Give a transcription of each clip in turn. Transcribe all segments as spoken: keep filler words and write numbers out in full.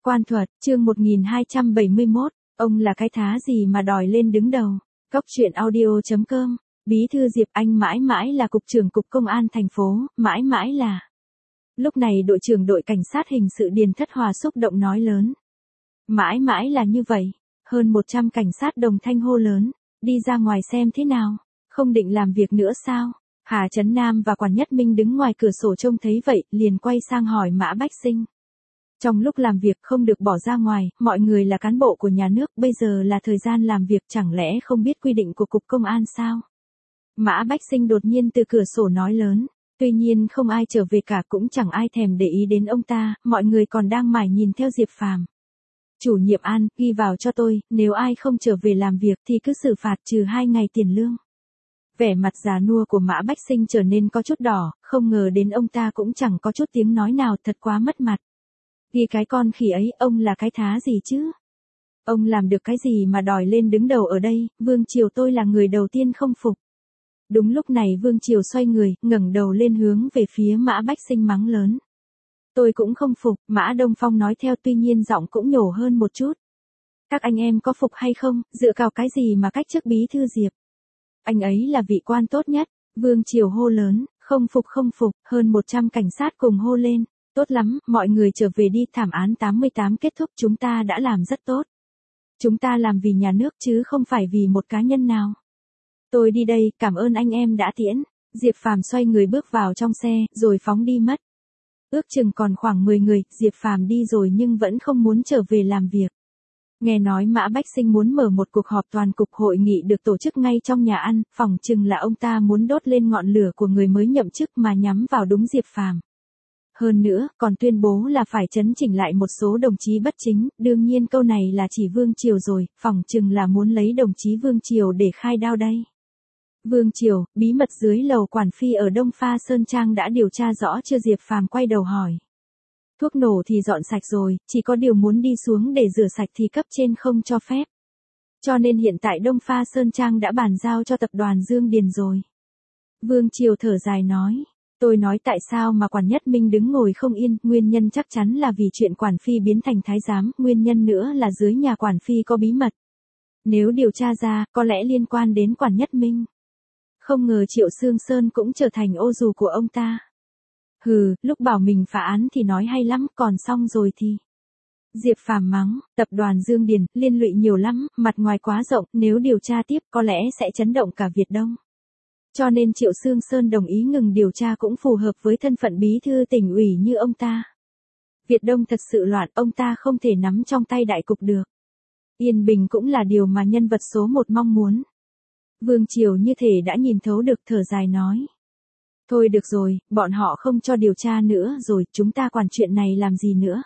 Quan thuật, chương một nghìn hai trăm bảy mươi mốt, ông là cái thá gì mà đòi lên đứng đầu. Cóc truyện audio chấm com, Bí thư Diệp Anh mãi mãi là cục trưởng cục công an thành phố, mãi mãi là. Lúc này đội trưởng đội cảnh sát hình sự Điền Thất Hòa xúc động nói lớn. Mãi mãi là như vậy, hơn một trăm cảnh sát đồng thanh hô lớn, đi ra ngoài xem thế nào, không định làm việc nữa sao? Hà Trấn Nam và Quản Nhất Minh đứng ngoài cửa sổ trông thấy vậy, liền quay sang hỏi Mã Bách Sinh. Trong lúc làm việc không được bỏ ra ngoài, mọi người là cán bộ của nhà nước, bây giờ là thời gian làm việc, chẳng lẽ không biết quy định của cục công an sao? Mã Bách Sinh đột nhiên từ cửa sổ nói lớn, tuy nhiên không ai trở về cả, cũng chẳng ai thèm để ý đến ông ta, mọi người còn đang mải nhìn theo Diệp Phàm. Chủ nhiệm An, ghi vào cho tôi, nếu ai không trở về làm việc thì cứ xử phạt trừ hai ngày tiền lương. Vẻ mặt già nua của Mã Bách Sinh trở nên có chút đỏ, không ngờ đến ông ta cũng chẳng có chút tiếng nói nào, thật quá mất mặt. Ghi cái con khỉ ấy, ông là cái thá gì chứ? Ông làm được cái gì mà đòi lên đứng đầu ở đây? Vương Triều tôi là người đầu tiên không phục. Đúng lúc này Vương Triều xoay người, ngẩng đầu lên hướng về phía Mã Bách Sinh mắng lớn. Tôi cũng không phục, Mã Đông Phong nói theo, tuy nhiên giọng cũng nhổ hơn một chút. Các anh em có phục hay không, dựa vào cái gì mà cách chức bí thư Diệp? Anh ấy là vị quan tốt nhất. Vương Triều hô lớn, không phục không phục, hơn một trăm cảnh sát cùng hô lên. Tốt lắm, mọi người trở về đi, thảm án tám mươi tám kết thúc, chúng ta đã làm rất tốt. Chúng ta làm vì nhà nước chứ không phải vì một cá nhân nào. Tôi đi đây, cảm ơn anh em đã tiễn. Diệp Phàm xoay người bước vào trong xe, rồi phóng đi mất. Ước chừng còn khoảng mười người, Diệp Phàm đi rồi nhưng vẫn không muốn trở về làm việc. Nghe nói Mã Bách Sinh muốn mở một cuộc họp toàn cục, hội nghị được tổ chức ngay trong nhà ăn, phỏng chừng là ông ta muốn đốt lên ngọn lửa của người mới nhậm chức mà nhắm vào đúng Diệp Phàm. Hơn nữa, còn tuyên bố là phải chấn chỉnh lại một số đồng chí bất chính, đương nhiên câu này là chỉ Vương Triều rồi, phỏng chừng là muốn lấy đồng chí Vương Triều để khai đao đây. Vương Triều, bí mật dưới lầu Quản Phi ở Đông Pha Sơn Trang đã điều tra rõ chưa? Diệp Phàm quay đầu hỏi. Thuốc nổ thì dọn sạch rồi, chỉ có điều muốn đi xuống để rửa sạch thì cấp trên không cho phép. Cho nên hiện tại Đông Pha Sơn Trang đã bàn giao cho tập đoàn Dương Điền rồi. Vương Triều thở dài nói. Tôi nói tại sao mà Quản Nhất Minh đứng ngồi không yên, nguyên nhân chắc chắn là vì chuyện Quản Phi biến thành thái giám, nguyên nhân nữa là dưới nhà Quản Phi có bí mật. Nếu điều tra ra, có lẽ liên quan đến Quản Nhất Minh. Không ngờ Triệu Sương Sơn cũng trở thành ô dù của ông ta. Hừ, lúc bảo mình phá án thì nói hay lắm, còn xong rồi thì. Diệp Phàm mắng, tập đoàn Dương Điền, liên lụy nhiều lắm, mặt ngoài quá rộng, nếu điều tra tiếp có lẽ sẽ chấn động cả Việt Đông. Cho nên Triệu Sương Sơn đồng ý ngừng điều tra cũng phù hợp với thân phận bí thư tỉnh ủy như ông ta. Việt Đông thật sự loạn, ông ta không thể nắm trong tay đại cục được. Yên bình cũng là điều mà nhân vật số một mong muốn. Vương Triều như thể đã nhìn thấu được, thở dài nói. Thôi được rồi, bọn họ không cho điều tra nữa rồi, chúng ta quản chuyện này làm gì nữa.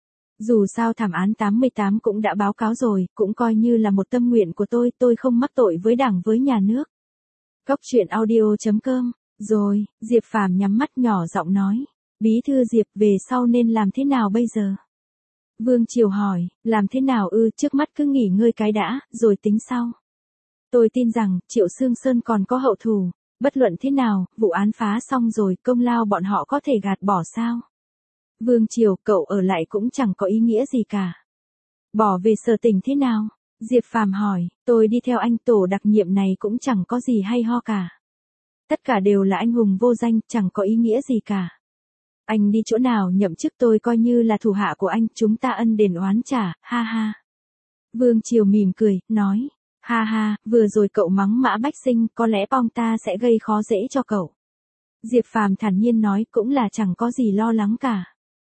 Dù sao thảm án tám mươi tám cũng đã báo cáo rồi, cũng coi như là một tâm nguyện của tôi, tôi không mắc tội với đảng với nhà nước. Cóc truyện audio chấm com, rồi, Diệp Phàm nhắm mắt nhỏ giọng nói. Bí thư Diệp, về sau nên làm thế nào bây giờ? Vương Triều hỏi, làm thế nào ư, trước mắt cứ nghỉ ngơi cái đã, rồi tính sau. Tôi tin rằng, Triệu Sương Sơn còn có hậu thù, bất luận thế nào, vụ án phá xong rồi, công lao bọn họ có thể gạt bỏ sao? Vương Triều, cậu ở lại cũng chẳng có ý nghĩa gì cả. Bỏ về sở tỉnh thế nào? Diệp Phàm hỏi, tôi đi theo anh, tổ đặc nhiệm này cũng chẳng có gì hay ho cả. Tất cả đều là anh hùng vô danh, chẳng có ý nghĩa gì cả. Anh đi chỗ nào nhậm chức tôi coi như là thủ hạ của anh, chúng ta ân đền oán trả, ha ha. Vương Triều mỉm cười, nói, ha ha, vừa rồi cậu mắng Mã Bách Sinh, có lẽ ông ta sẽ gây khó dễ cho cậu. Diệp Phàm thản nhiên nói, cũng là chẳng có gì lo lắng cả.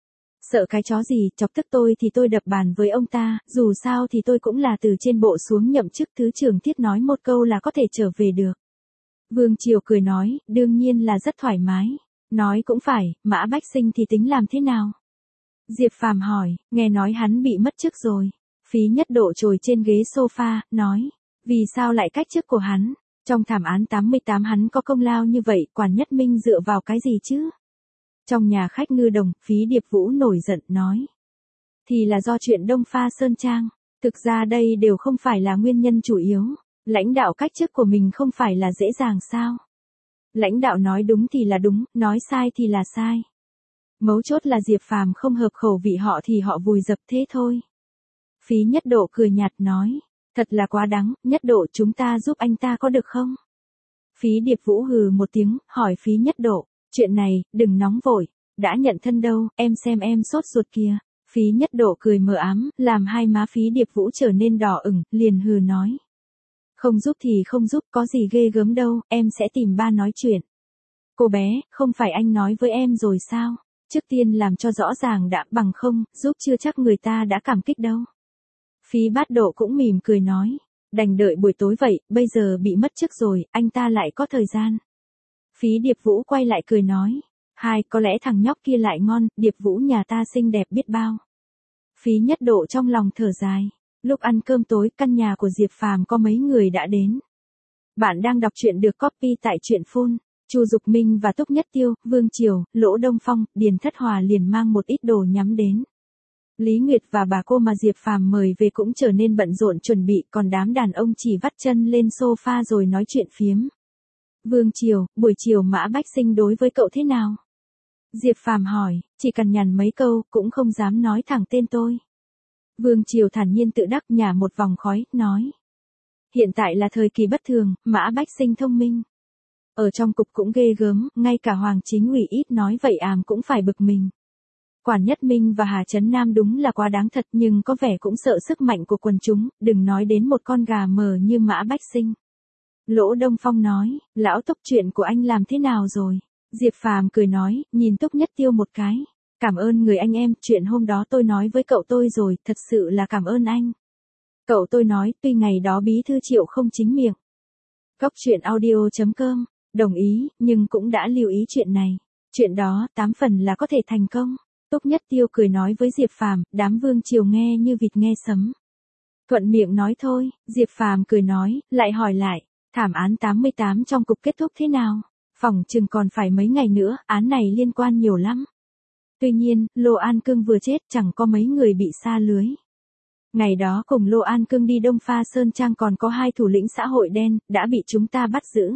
Sợ cái chó gì, chọc tức tôi thì tôi đập bàn với ông ta, dù sao thì tôi cũng là từ trên bộ xuống nhậm chức thứ trưởng, Thiết nói một câu là có thể trở về được. Vương Triều cười nói, đương nhiên là rất thoải mái. Nói cũng phải, Mã Bách Sinh thì tính làm thế nào? Diệp Phàm hỏi, nghe nói hắn bị mất chức rồi. Phí Nhất Độ trồi trên ghế sofa, nói, vì sao lại cách chức của hắn? Trong thảm án tám mươi tám hắn có công lao như vậy, Quản Nhất Minh dựa vào cái gì chứ? Trong nhà khách Ngư Đồng, Phí Điệp Vũ nổi giận, nói. Thì là do chuyện Đông Pha Sơn Trang. Thực ra đây đều không phải là nguyên nhân chủ yếu. Lãnh đạo cách chức của mình không phải là dễ dàng sao? Lãnh đạo nói đúng thì là đúng, nói sai thì là sai. Mấu chốt là Diệp Phàm không hợp khẩu vị họ thì họ vùi dập thế thôi. Phí Nhất Độ cười nhạt nói, thật là quá đáng, Nhất Độ chúng ta giúp anh ta có được không? Phí Điệp Vũ hừ một tiếng, hỏi Phí Nhất Độ, chuyện này, đừng nóng vội, đã nhận thân đâu, em xem em sốt ruột kìa. Phí Nhất Độ cười mờ ám, làm hai má Phí Điệp Vũ trở nên đỏ ửng, liền hừ nói. Không giúp thì không giúp, có gì ghê gớm đâu, em sẽ tìm ba nói chuyện. Cô bé, không phải anh nói với em rồi sao? Trước tiên làm cho rõ ràng đã, bằng không, giúp chưa chắc người ta đã cảm kích đâu. Phí Bát Độ cũng mỉm cười nói, đành đợi buổi tối vậy, bây giờ bị mất chức rồi, anh ta lại có thời gian. Phí Điệp Vũ quay lại cười nói, hai, có lẽ thằng nhóc kia lại ngon, Điệp Vũ nhà ta xinh đẹp biết bao. Phí Nhất Độ trong lòng thở dài, lúc ăn cơm tối, căn nhà của Diệp Phàm có mấy người đã đến. Bạn đang đọc truyện được copy tại truyện phun. Chu Dục Minh và Túc Nhất Tiêu, Vương Triều, Lỗ Đông Phong, Điền Thất Hòa liền mang một ít đồ nhắm đến. Lý Nguyệt và bà cô mà Diệp Phàm mời về cũng trở nên bận rộn chuẩn bị, còn đám đàn ông chỉ vắt chân lên sofa rồi nói chuyện phiếm. Vương Triều, buổi chiều Mã Bách Sinh đối với cậu thế nào? Diệp Phàm hỏi, chỉ cần nhằn mấy câu, cũng không dám nói thẳng tên tôi. Vương Triều thản nhiên tự đắc nhả một vòng khói, nói. Hiện tại là thời kỳ bất thường, Mã Bách Sinh thông minh. Ở trong cục cũng ghê gớm, ngay cả Hoàng Chính ủy ít nói vậy àm cũng phải bực mình. Quản Nhất Minh và Hà Trấn Nam đúng là quá đáng thật, nhưng có vẻ cũng sợ sức mạnh của quần chúng, đừng nói đến một con gà mờ như Mã Bách Sinh. Lỗ Đông Phong nói, lão Túc chuyện của anh làm thế nào rồi? Diệp Phàm cười nói, nhìn Túc Nhất Tiêu một cái. Cảm ơn người anh em, chuyện hôm đó tôi nói với cậu tôi rồi, thật sự là cảm ơn anh. Cậu tôi nói, tuy ngày đó bí thư Triệu không chính miệng. Cốc truyện audio chấm com, đồng ý, nhưng cũng đã lưu ý chuyện này. Chuyện đó, tám phần là có thể thành công. Túc Nhất Tiêu cười nói với Diệp Phàm, đám Vương Triều nghe như vịt nghe sấm. Thuận miệng nói thôi, Diệp Phàm cười nói, lại hỏi lại, thảm án tám mươi tám trong cục kết thúc thế nào? Phỏng chừng còn phải mấy ngày nữa, án này liên quan nhiều lắm. Tuy nhiên, Lô An Cương vừa chết chẳng có mấy người bị sa lưới. Ngày đó cùng Lô An Cương đi Đông Pha Sơn Trang còn có hai thủ lĩnh xã hội đen, đã bị chúng ta bắt giữ.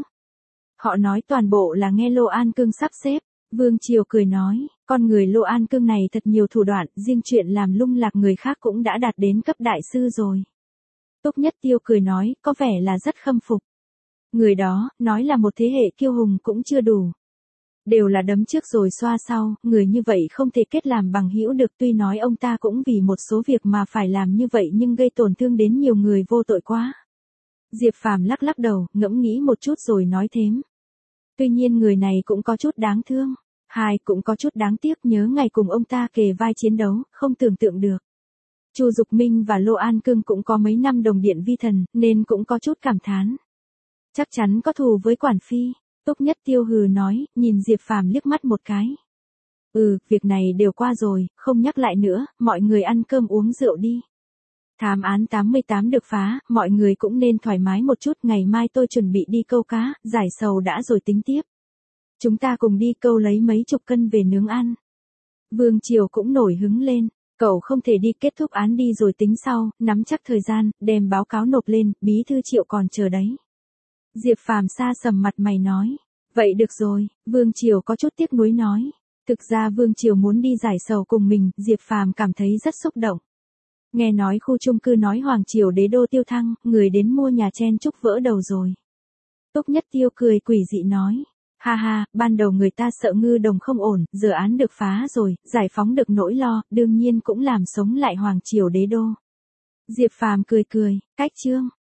Họ nói toàn bộ là nghe Lô An Cương sắp xếp. Vương Triều cười nói, con người Lô An Cương này thật nhiều thủ đoạn, riêng chuyện làm lung lạc người khác cũng đã đạt đến cấp đại sư rồi. Túc Nhất Tiêu cười nói, có vẻ là rất khâm phục. Người đó, nói là một thế hệ kiêu hùng cũng chưa đủ. Đều là đấm trước rồi xoa sau, người như vậy không thể kết làm bằng hữu được, tuy nói ông ta cũng vì một số việc mà phải làm như vậy nhưng gây tổn thương đến nhiều người vô tội quá. Diệp Phàm lắc lắc đầu, ngẫm nghĩ một chút rồi nói thêm. Tuy nhiên người này cũng có chút đáng thương. Hai, cũng có chút đáng tiếc, nhớ ngày cùng ông ta kề vai chiến đấu, không tưởng tượng được. Chu Dục Minh và Lô An Cương cũng có mấy năm đồng điện vi thần, nên cũng có chút cảm thán. Chắc chắn có thù với Quản Phi. Túc Nhất Tiêu hừ nói, nhìn Diệp Phàm liếc mắt một cái. Ừ, việc này đều qua rồi, không nhắc lại nữa, mọi người ăn cơm uống rượu đi. Thám án tám mươi tám được phá, mọi người cũng nên thoải mái một chút, ngày mai tôi chuẩn bị đi câu cá, giải sầu đã rồi tính tiếp. Chúng ta cùng đi câu lấy mấy chục cân về nướng ăn. Vương Triều cũng nổi hứng lên, cậu không thể đi, kết thúc án đi rồi tính sau, nắm chắc thời gian, đem báo cáo nộp lên, bí thư Triệu còn chờ đấy. Diệp Phàm sa sầm mặt mày nói, vậy được rồi, Vương Triều có chút tiếc nuối nói. Thực ra Vương Triều muốn đi giải sầu cùng mình, Diệp Phàm cảm thấy rất xúc động. Nghe nói khu chung cư nói Hoàng Triều đế đô tiêu thăng, người đến mua nhà chen chúc vỡ đầu rồi. Túc Nhất Tiêu cười quỷ dị nói, ha ha, ban đầu người ta sợ Ngư Đồng không ổn, giờ án được phá rồi, giải phóng được nỗi lo, đương nhiên cũng làm sống lại Hoàng Triều đế đô. Diệp Phàm cười cười, cách chương.